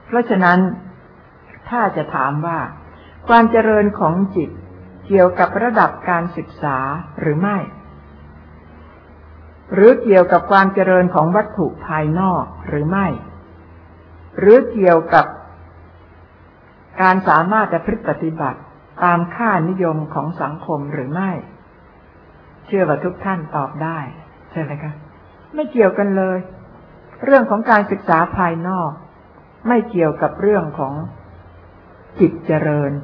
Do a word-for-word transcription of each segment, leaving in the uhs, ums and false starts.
เพราะฉะนั้นถ้าจะถามว่าความเจริญของจิตเกี่ยวกับระดับการศึกษาหรือไม่หรือเกี่ยวกับความเจริญของวัตถุภายนอกหรือไม่หรือเกี่ยวกับการสามารถจะปฏิบัติตามค่านิยมของสังคมหรือไม่เชื่อว่าทุกท่านตอบได้ใช่ไหมคะไม่เกี่ยวกันเลยเรื่องของการศึกษาภายนอกไม่เกี่ยวกับเรื่องของจิตเจริญ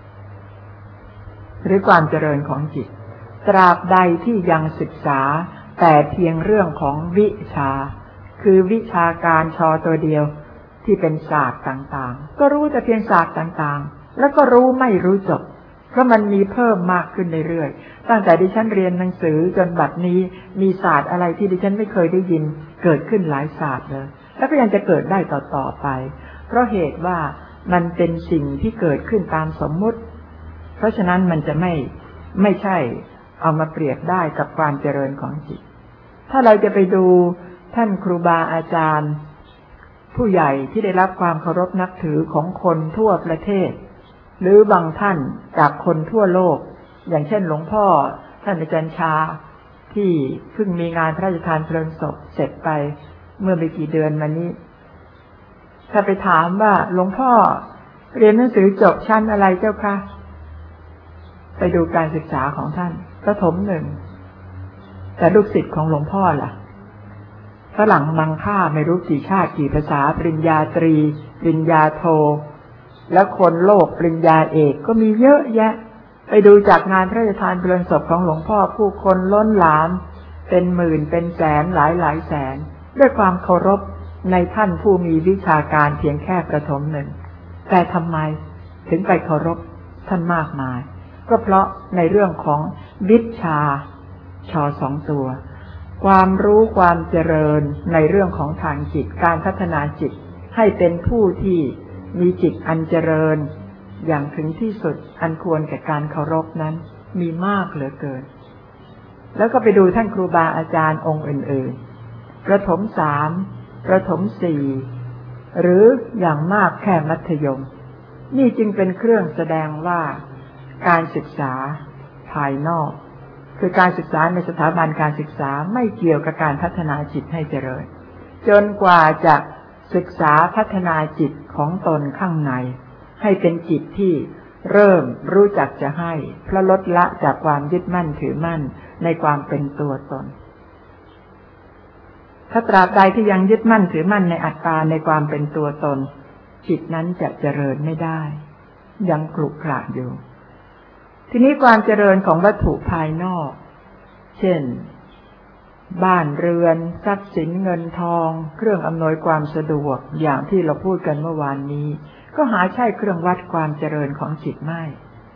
หรือความเจริญของจิตตราบใดที่ยังศึกษาแต่เพียงเรื่องของวิชาคือวิชาการชอตัวเดียวที่เป็นศาสตร์ต่างๆก็รู้แต่เพียงศาสตร์ต่างๆแล้วก็รู้ไม่รู้จบเพราะมันมีเพิ่มมากขึ้นเรื่อยๆตั้งแต่ดิฉันเรียนหนังสือจนบัดนี้มีศาสตร์อะไรที่ดิฉันไม่เคยได้ยินเกิดขึ้นหลายศาสตร์เลยแล้วก็ยังจะเกิดได้ต่อๆไปเพราะเหตุว่ามันเป็นสิ่งที่เกิดขึ้นตามสมมุติเพราะฉะนั้นมันจะไม่ไม่ใช่เอามาเปรียบได้กับความเจริญของจิตถ้าเราจะไปดูท่านครูบาอาจารย์ผู้ใหญ่ที่ได้รับความเคารพนับถือของคนทั่วประเทศหรือบางท่านจากคนทั่วโลกอย่างเช่นหลวงพ่อท่านอาจารย์ชาที่เพิ่งมีงานพระราชทานเพลิงศพเสร็จไปเมื่อไม่กี่เดือนมานี้ถ้าไปถามว่าหลวงพ่อเรียนหนังสือจบชั้นอะไรเจ้าคะไปดูการศึกษาของท่านประถมหนึ่งแต่ลูกศิษย์ของหลวงพ่อล่ะฝรั่งมังค่าไม่รู้กี่ชาติกี่ภาษาปริญญาตรีปริญญาโทแล้วคนโลกปริญญาเอกก็มีเยอะแยะไปดูจากงานพระราชทานเพลิงศพของหลวงพ่อผู้คนล้นหลามเป็นหมื่นเป็นแสนหลายหลายแสนด้วยความเคารพในท่านผู้มีวิชาการเพียงแค่ประถมหนึ่งแต่ทำไมถึงไปเคารพท่านมากมายก็เพราะในเรื่องของวิชาชอสองตัวความรู้ความเจริญในเรื่องของทางจิตการพัฒนาจิตให้เป็นผู้ที่มีจิตอันเจริญอย่างถึงที่สุดอันควรแก่การเคารพนั้นมีมากเหลือเกินแล้วก็ไปดูท่านครูบาอาจารย์องค์อื่นๆประถมสามประถมสี่หรืออย่างมากแค่มัธยมนี่จึงเป็นเครื่องแสดงว่าการศึกษาภายนอกคือการศึกษาในสถาบันการศึกษาไม่เกี่ยวกับการพัฒนาจิตให้เจริญจนกว่าจะศึกษาพัฒนาจิตของตนข้างในให้เป็นจิตที่เริ่มรู้จักจะให้เพราะลดละจากความยึดมั่นถือมั่นในความเป็นตัวตนถ้าตราบใดที่ยังยึดมั่นถือมั่นในอัตตาในความเป็นตัวตนจิตนั้นจะเจริญไม่ได้ยังขรุขระอยู่ทีนี้ความเจริญของวัตถุภายนอกเช่นบ้านเรือนทรัพย์สินเงินทองเครื่องอำนวยความสะดวกอย่างที่เราพูดกันเมื่อวานนี้ก็หาใช่เครื่องวัดความเจริญของจิตไม่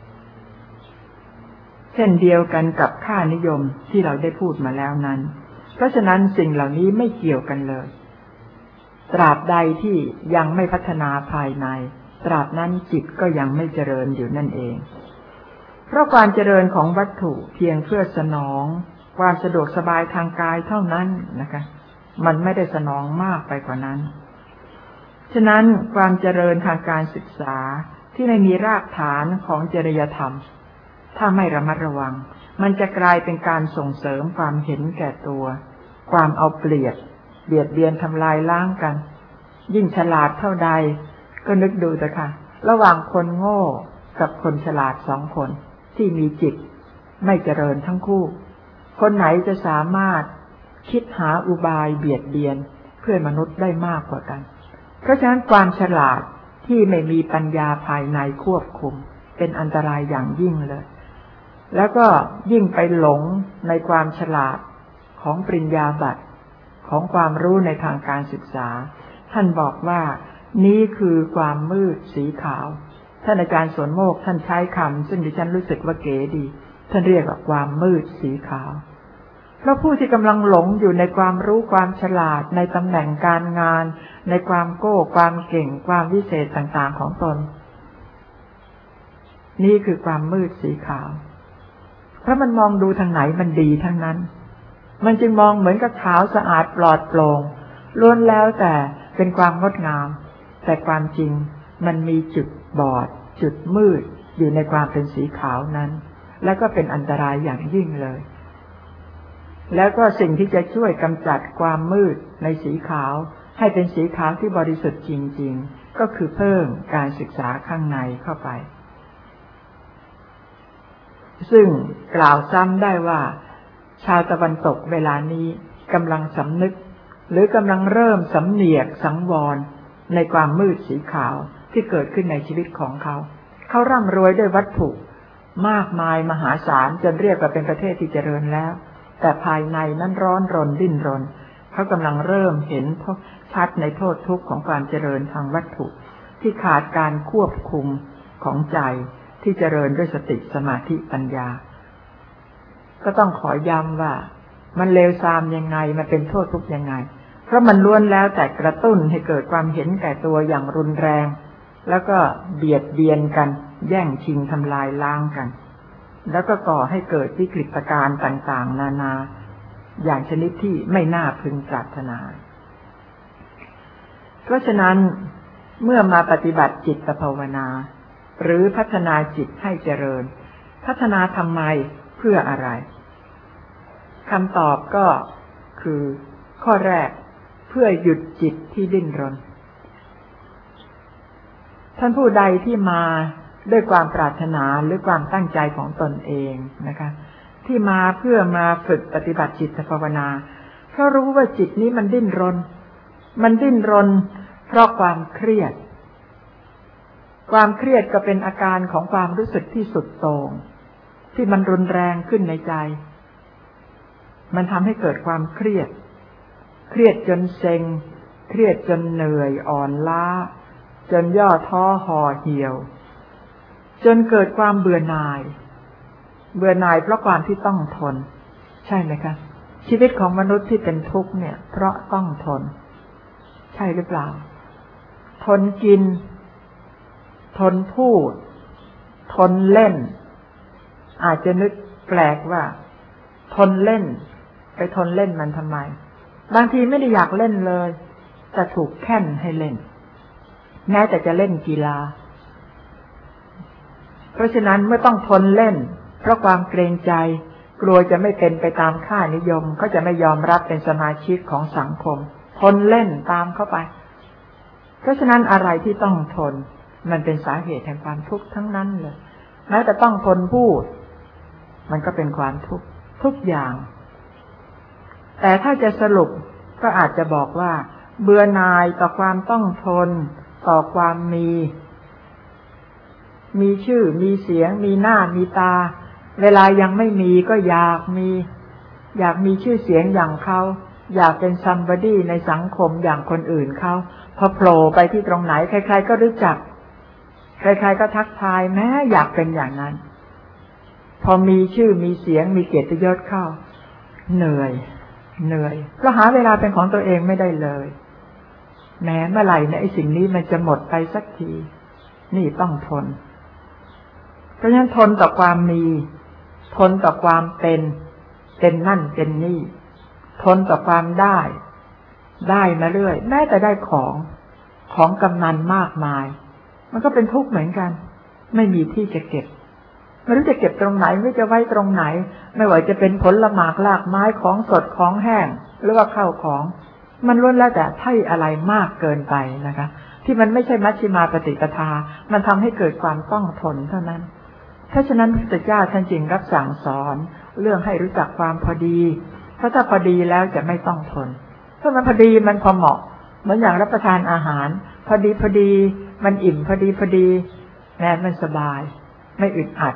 เช่นเดียวกันกับค่านิยมที่เราได้พูดมาแล้วนั้นเพราะฉะนั้นสิ่งเหล่านี้ไม่เกี่ยวกันเลยตราบใดที่ยังไม่พัฒนาภายในตราบนั้นจิตก็ยังไม่เจริญอยู่นั่นเองเพราะความเจริญของวัตถุเพียงเพื่อสนองความสะดวกสบายทางกายเท่านั้นนะคะมันไม่ได้สนองมากไปกว่านั้นฉะนั้นความเจริญทางการศึกษาที่ไม่มีรากฐานของจริยธรรมถ้าไม่ระมัดระวังมันจะกลายเป็นการส่งเสริมความเห็นแก่ตัวความเอาเปรียบเบียดเบียนทำลายล้างกันยิ่งฉลาดเท่าใดก็นึกดูเถอะค่ะระหว่างคนโง่กับคนฉลาดสองคนที่มีจิตไม่เจริญทั้งคู่คนไหนจะสามารถคิดหาอุบายเบียดเบียนเพื่อนมนุษย์ได้มากกว่ากันเพราะฉะนั้นความฉลาดที่ไม่มีปัญญาภายในควบคุมเป็นอันตรายอย่างยิ่งเลยแล้วก็ยิ่งไปหลงในความฉลาดของปริญญาบัตรของความรู้ในทางการศึกษาท่านบอกว่านี้คือความมืดสีขาวท่านอาจารย์สวนโมกท่านใช้คำซึ่งดิฉันรู้สึกว่าเก๋ดีท่านเรียกว่าความมืดสีขาวเพราะผู้ที่กำลังหลงอยู่ในความรู้ความฉลาดในตำแหน่งการงานในความโก้ความเก่งความวิเศษต่างๆของตนนี่คือความมืดสีขาวเพราะมันมองดูทางไหนมันดีทั้งนั้นมันจึงมองเหมือนกับขาวสะอาดปลอดโปร่งล้วนแล้วแต่เป็นความงดงามแต่ความจริงมันมีจุดบอดจุดมืดอยู่ในความเป็นสีขาวนั้นและก็เป็นอันตรายอย่างยิ่งเลยแล้วก็สิ่งที่จะช่วยกำจัดความมืดในสีขาวให้เป็นสีขาวที่บริสุทธิ์จริงๆก็คือเพิ่มการศึกษาข้างในเข้าไปซึ่งกล่าวซ้ำได้ว่าชาวตะวันตกเวลานี้กำลังสำนึกหรือกำลังเริ่มสำเนียกสังวรในความมืดสีขาวที่เกิดขึ้นในชีวิตของเขาเขาร่ำรวยด้วยวัตถุมากมายมหาศาลจนเรียกว่าเป็นประเทศที่เจริญแล้วแต่ภายในนั้นร้อนรนดิ้นรนเขากำลังเริ่มเห็นชัดในโทษทุกข์ของความเจริญทางวัตถุที่ขาดการควบคุมของใจที่เจริญด้วยสติสมาธิปัญญาก็ต้องขอย้ำว่ามันเลวทรามยังไงมันเป็นโทษทุกข์ยังไงเพราะมันล้วนแล้วแต่กระตุ้นให้เกิดความเห็นแก่ตัวอย่างรุนแรงแล้วก็เบียดเบียนกันแย่งชิงทำลายล้างกันแล้วก็ก่อให้เกิดวิกฤตการณ์ต่างๆนานาอย่างชนิดที่ไม่น่าพึงปรารถนาเพราะฉะนั้นเมื่อมาปฏิบัติจิตภาวนาหรือพัฒนาจิตให้เจริญพัฒนาทำไมเพื่ออะไรคำตอบก็คือข้อแรกเพื่อหยุดจิตที่ดิ้นรนท่านผู้ใดที่มาด้วยความปรารถนาหรือความตั้งใจของตนเองนะคะที่มาเพื่อมาฝึกปฏิบัติจิตภาวนาเพราะรู้ว่าจิตนี้มันดิ้นรนมันดิ้นรนเพราะความเครียดความเครียดก็เป็นอาการของความรู้สึกที่สุดโต่งที่มันรุนแรงขึ้นในใจมันทำให้เกิดความเครียดเครียดจนเซ็งเครียดจนเหนื่อยอ่อนล้าจนย่อท้อห่อเหี่ยวจนเกิดความเบื่อหน่ายเบื่อหน่ายเพราะความที่ต้องทนใช่ไหมคะชีวิตของมนุษย์ที่เป็นทุกข์เนี่ยเพราะต้องทนใช่หรือเปล่าทนกินทนพูดทนเล่นอาจจะนึกแปลกว่าทนเล่นไปทนเล่นมันทำไมบางทีไม่ได้อยากเล่นเลยแต่ถูกแค่นให้เล่นแม้แต่จะเล่นกีฬาเพราะฉะนั้นเมื่อต้องทนเล่นเพราะความเกรงใจกลัวจะไม่เป็นไปตามค่านิยมเขาจะไม่ยอมรับเป็นสมาชิกของสังคมทนเล่นตามเข้าไปเพราะฉะนั้นอะไรที่ต้องทนมันเป็นสาเหตุแห่งความทุกข์ทั้งนั้นเลยแม้แต่ต้องทนพูดมันก็เป็นความทุกข์ทุกอย่างแต่ถ้าจะสรุปก็อาจจะบอกว่าเบื่อหน่ายต่อความต้องทนต่อความมีมีชื่อมีเสียงมีหน้ามีตาเวลายังไม่มีก็อยากมีอยากมีชื่อเสียงอย่างเขาอยากเป็น somebody ในสังคมอย่างคนอื่นเขาพอโผล่ไปที่ตรงไหนใครๆก็รู้จักใครๆก็ทักทายแม้อยากเป็นอย่างนั้นพอมีชื่อมีเสียงมีเกียรติยศเข้าเหนื่อยเหนื่อยเพราะหาเวลาเป็นของตัวเองไม่ได้เลยแม้เมื่อไหร่เนี่ยไอ้สิ่งนี้มันจะหมดไปสักทีนี่ต้องทนเพราะฉะนั้นทนต่อความมีทนต่อความเป็นเป็นนั่นเป็นนี่ทนต่อความได้ได้มาเรื่อยแม้แต่ได้ของของกำนันมากมายมันก็เป็นทุกข์เหมือนกันไม่มีที่จะเก็บไม่รู้จะเก็บตรงไหนไม่จะไว้ตรงไหนไม่ว่าจะเป็นผลหมากรากไม้ของสดของแห้งหรือว่าข้าวของมันล้วนแล้วแต่ไถ่อะไรมากเกินไปนะคะที่มันไม่ใช่มัชฌิมาปฏิปทามันทำให้เกิดความต้องทนเท่านั้นเพราะฉะนั้นพระพุทธเจ้าท่านจึงรับสั่งสอนเรื่องให้รู้จักความพอดีเพราะถ้าพอดีแล้วจะไม่ต้องทนถ้ามันพอดีมันพอเหมาะเหมือนอย่างรับประทานอาหารพอดีพอดีมันอิ่มพอดีพอดีแม้มันสบายไม่อึดอัด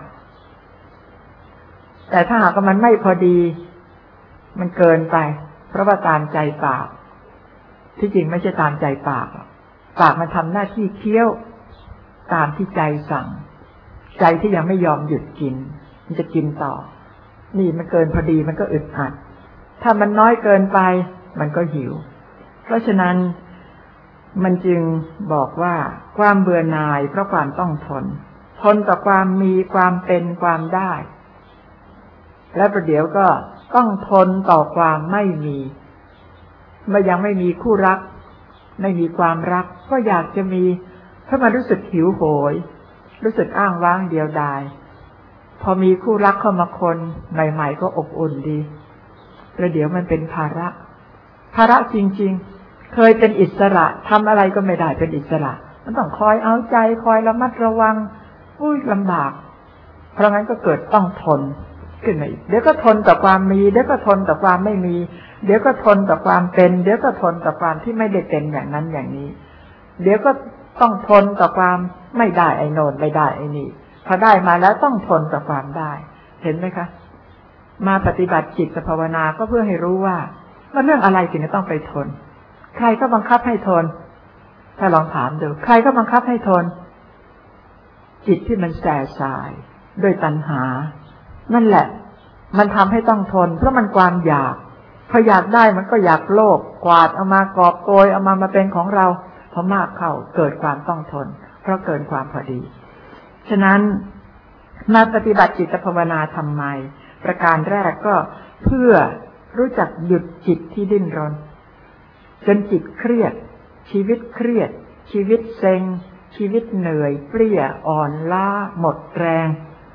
แต่ถ้าหากว่ามันไม่พอดีมันเกินไปเพราะว่าตามใจปากที่จริงไม่ใช่ตามใจปากปากมันทำหน้าที่เคี้ยวตามที่ใจสั่งใจที่ยังไม่ยอมหยุดกินมันจะกินต่อนี่มันเกินพอดีมันก็อึดอัดถ้ามันน้อยเกินไปมันก็หิวเพราะฉะนั้นมันจึงบอกว่าความเบื่อหน่ายเพราะความต้องทนทนต่อความมีความเป็นความได้และประเดี๋ยวก็ต้องทนต่อความไม่มีเมื่อยังไม่มีคู่รักไม่มีความรักก็อยากจะมีเพราะมันรู้สึกหิวโหยรู้สึกอ้างว้างเดียวดายพอมีคู่รักเข้ามาคนใหม่ๆก็อบอุ่นดีแล้วเดี๋ยวมันเป็นภาระภาระจริงๆเคยเป็นอิสระทำอะไรก็ไม่ได้เป็นอิสระมันต้องคอยเอาใจคอยระมัดระวังอุ้ยลำบากเพราะงั้นก็เกิดต้องทนขึ้นมาอีกเดี๋ยวก็ทนต่อความมีเดี๋ยวก็ทนต่อความไม่มีเดี๋ยวก็ทนต่อความเป็นเดี๋ยวก็ทนต่อความที่ไม่ได้เป็นอย่างนั้นอย่างนี้เดี๋ยวก็ต้องทนต่อความไม่ได้ไอ้โน่นไม่ได้ไอ้นี่พอได้มาแล้วต้องทนต่อความได้เห็นไหมคะมาปฏิบัติจิตภาวนาก็เพื่อให้รู้ว่ามันเรื่องอะไรถึงจะต้องไปทนใครก็บังคับให้ทนถ้าลองถามดูใครก็บังคับให้ทนจิตที่มันแสบสายด้วยตัณหานั่นแหละมันทำให้ต้องทนเพราะมันความอยากพออยากได้มันก็อยากโลภกวาดเอามากอบโกยเอามามาเป็นของเราพอมากเข้าเกิดความต้องทนเพราะเกินความพอดีฉะนั้นมาปฏิบัติจิตภาวนาทำไมประการแรกก็เพื่อรู้จักหยุดจิตที่ดิ้นรนจนจิตเครียดชีวิตเครียดชีวิตเซ็งชีวิตเหนื่อยเปรี้ยอ่อนล้าหมดแรง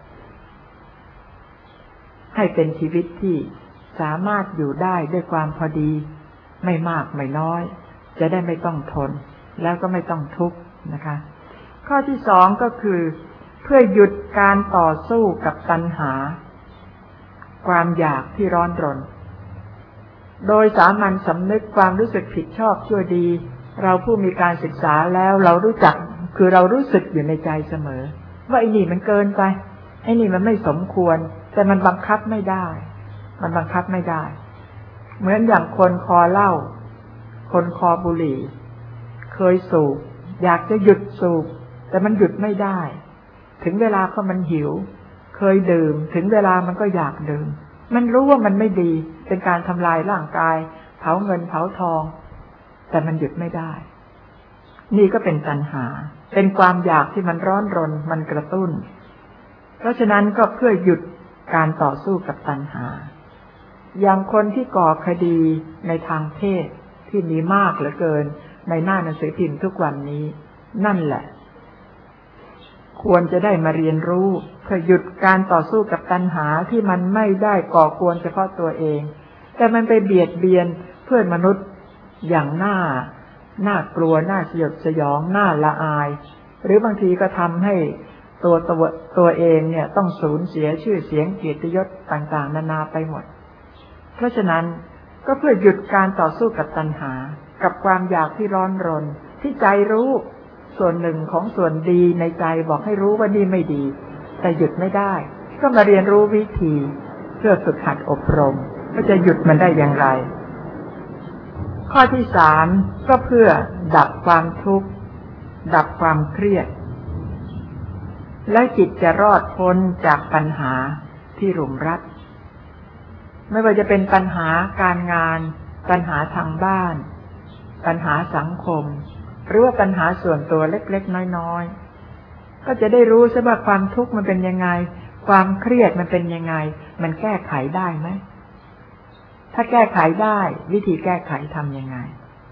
ให้เป็นชีวิตที่สามารถอยู่ได้ด้วยความพอดีไม่มากไม่น้อยจะได้ไม่ต้องทนแล้วก็ไม่ต้องทุกข์นะคะข้อที่สองก็คือเพื่อหยุดการต่อสู้กับตัณหาความอยากที่ร้อนรนโดยสามัญสำนึกความรู้สึกผิดชอบชั่วดีเราผู้มีการศึกษาแล้วเรารู้จักคือเรารู้สึกอยู่ในใจเสมอว่าไอ้นี่มันเกินไปไอ้นี่มันไม่สมควรแต่มันบังคับไม่ได้มันบังคับไม่ได้เหมือนอย่างคนคอเหล้าคนคอบุหรี่เคยสูบอยากจะหยุดสูบแต่มันหยุดไม่ได้ถึงเวลาก็มันหิวเคยดื่มถึงเวลามันก็อยากดื่มมันรู้ว่ามันไม่ดีเป็นการทำลายร่างกายเผาเงินเผาทองแต่มันหยุดไม่ได้นี่ก็เป็นตัณหาเป็นความอยากที่มันร้อนรนมันกระตุ้นเพราะฉะนั้นก็เพื่อหยุดการต่อสู้กับตัณหาอย่างคนที่ก่อคดีในทางเพศที่มีมากเหลือเกินในหน้าหนังสือพิมพ์ทุกวันนี้นั่นแหละควรจะได้มาเรียนรู้เพื่อหยุดการต่อสู้กับตัณหาที่มันไม่ได้ก่อกวนเฉพาะตัวเองแต่มันไปเบียดเบียนเพื่อนมนุษย์อย่างน่าน่ากลัวน่าสยดสยองน่าละอายหรือบางทีก็ทำให้ตัวตัวตัวเองเนี่ยต้องสูญเสียชื่อเสียงเกียรติยศต่างๆนานาไปหมดเพราะฉะนั้นก็เพื่อหยุดการต่อสู้กับตัณหากับความอยากที่ร้อนรนที่ใจรู้ส่วนหนึ่งของส่วนดีในใจบอกให้รู้ว่านี่ไม่ดีแต่หยุดไม่ได้ก็มาเรียนรู้วิธีเพื่อฝึกหัดอบรมว่าจะหยุดมันได้อย่างไรข้อที่สามก็เพื่อดับความทุกข์ดับความเครียดและจิตจะรอดพ้นจากปัญหาที่รุมรัดไม่ว่าจะเป็นปัญหาการงานปัญหาทางบ้านปัญหาสังคมหรือว่าปัญหาส่วนตัวเล็กๆน้อยๆก็จะได้รู้ซะว่าความทุกข์มันเป็นยังไงความเครียดมันเป็นยังไงมันแก้ไขได้ไหมถ้าแก้ไขได้วิธีแก้ไขทำยังไง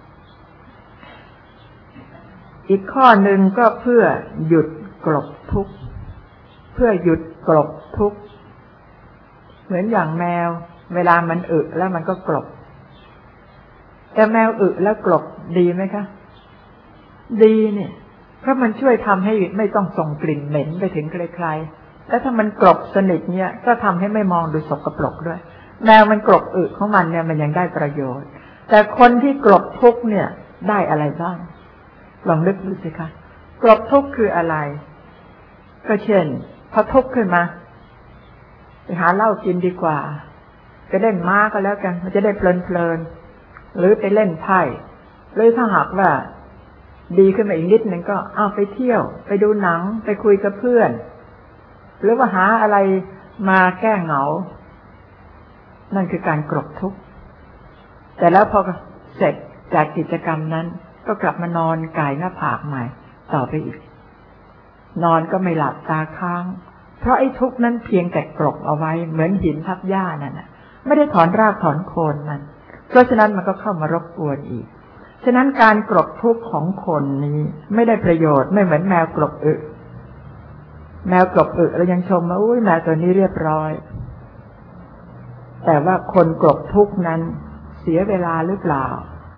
อีกข้อหนึ่งก็เพื่อหยุดกลบทุกข์เพื่อหยุดกลบทุกข์เหมือนอย่างแมวเวลามันอึแล้วมันก็กลบแต่แมวอึแล้วกลบดีไหมคะดีเนี่ยเพราะมันช่วยทำให้ไม่ต้องส่งกลิ่นเหม็นไปถึงใครๆและถ้ามันกลบสนิทเนี่ยก็ทำให้ไม่มองดูสกปรกด้วยแมวมันกลบอึของมันเนี่ยมันยังได้ประโยชน์แต่คนที่กลบทุกข์เนี่ยได้อะไรบ้างลองนึกดูสิคะกลบทุกข์คืออะไรก็เช่นพอทุกข์ขึ้นมาไปหาเหล้ากินดีกว่าไปเล่นม้าก็แล้วกันมันจะได้เพลินๆหรือไปเล่นไพ่หรือถ้าหากว่าดีขึ้นมาอีกนิดนึงก็อ้าวไปเที่ยวไปดูหนังไปคุยกับเพื่อนหรือว่าหาอะไรมาแก้เหงานั่นคือการกลบทุกข์แต่แล้วพอเสร็จจากกิจกรรมนั้นก็กลับมานอนก่ายหน้าผากใหม่ต่อไปอีกนอนก็ไม่หลับตาค้างเพราะไอ้ทุกข์นั้นเพียงแต่กลบเอาไว้เหมือนหินทับหญ้านั่นน่ะไม่ได้ถอนรากถอนโคนมันเพราะฉะนั้นมันก็เข้ามารบกวนอีกฉะนั้นการกลบทุกข์ของคนนี้ไม่ได้ประโยชน์ไม่เหมือนแมวกลบอึแมวกลบอึเรายังชมว่าอุ้ยแมวตัวนี้เรียบร้อยแต่ว่าคนกลบทุกข์นั้นเสียเวลาหรือเปล่า